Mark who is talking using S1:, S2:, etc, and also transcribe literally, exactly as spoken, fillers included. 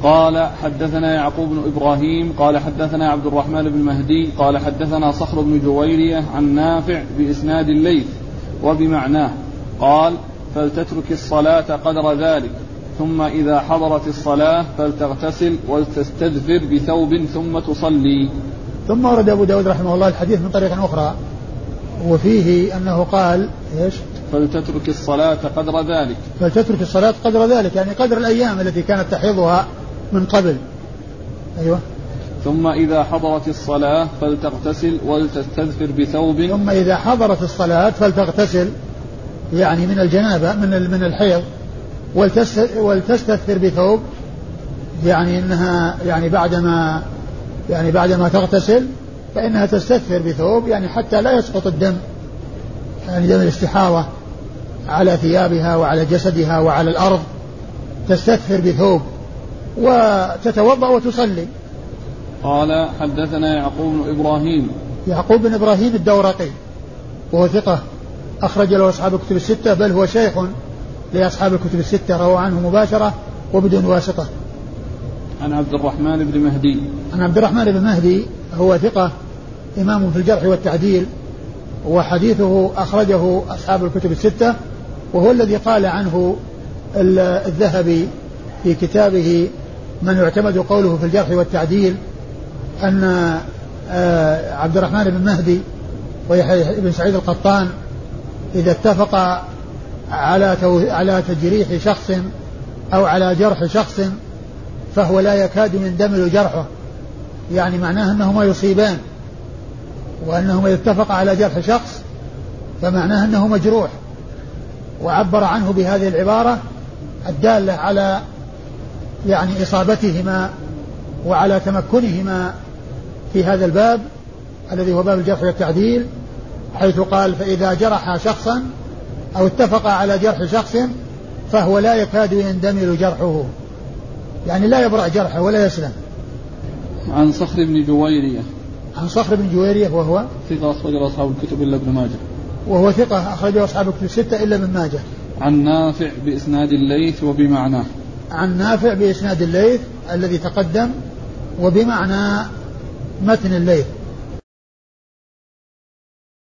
S1: قال حدثنا يعقوب بن إبراهيم قال حدثنا عبد الرحمن بن مهدي قال حدثنا صخر بن جويرية عن نافع بإسناد الليث وبمعناه قال فلتترك الصلاة قدر ذلك ثم إذا حضرت الصلاة فلتغتسل ولتستدفر بثوب ثم تصلي.
S2: ثم ورد أبو داود رحمه الله الحديث من طريق أخرى وفيه أنه قال إيش؟
S1: فلتترك الصلاة قدر ذلك
S2: فلتترك الصلاة قدر ذلك يعني قدر الأيام التي كانت تحيضها من قبل. أيوة.
S1: ثم إذا حضرت الصلاة فلتغتسل ولتستدفر بثوب.
S2: ثم إذا حضرت الصلاة فلتغتسل يعني من الجنابة من من الحيض ولتستدفر بثوب يعني إنها يعني بعدما يعني بعدما تغتسل فإنها تستدفر بثوب يعني حتى لا يسقط الدم يعني دم الاستحاضة على ثيابها وعلى جسدها وعلى الأرض تستدفر بثوب وتتوضأ وتصلي.
S1: قال حدثنا يعقوب بن إبراهيم
S2: يعقوب بن إبراهيم الدورقي وهو ثقة أخرج له أصحاب الكتب الستة بل هو شيخ لأصحاب الكتب الستة روى عنه مباشرة وبدون واسطة.
S1: عن عبد الرحمن بن مهدي
S2: عن عبد الرحمن بن مهدي هو ثقة إمام في الجرح والتعديل وحديثه أخرجه أصحاب الكتب الستة وهو الذي قال عنه الذهبي في كتابه من يعتمد قوله في الجرح والتعديل أن عبد الرحمن بن مهدي ويحيى بن سعيد القطان إذا اتفق على على تجريح شخص أو على جرح شخص فهو لا يكاد يندمل جرحه يعني معناه أنهما يصيبان وأنهما اتفق على جرح شخص فمعناه أنه مجروح وعبر عنه بهذه العبارة الدالة على يعني إصابتهما وعلى تمكنهما في هذا الباب الذي هو باب الجرح والتعديل حيث قال فإذا جرح شخصا أو اتفق على جرح شخص فهو لا يكاد يندمل جرحه يعني لا يبرأ جرحه ولا يسلم.
S1: عن صخر بن جويرية
S2: عن صخر بن جويرية وهو
S1: ثقة أخرجه أصحاب الكتب إلا ابن ماجه
S2: وهو ثقة أخرجه أصحاب الكتب الستة إلا ابن ماجه.
S1: عن نافع بإسناد الليث وبمعناه
S2: عن نافع بإسناد الليث الذي تقدم وبمعنى متن الليث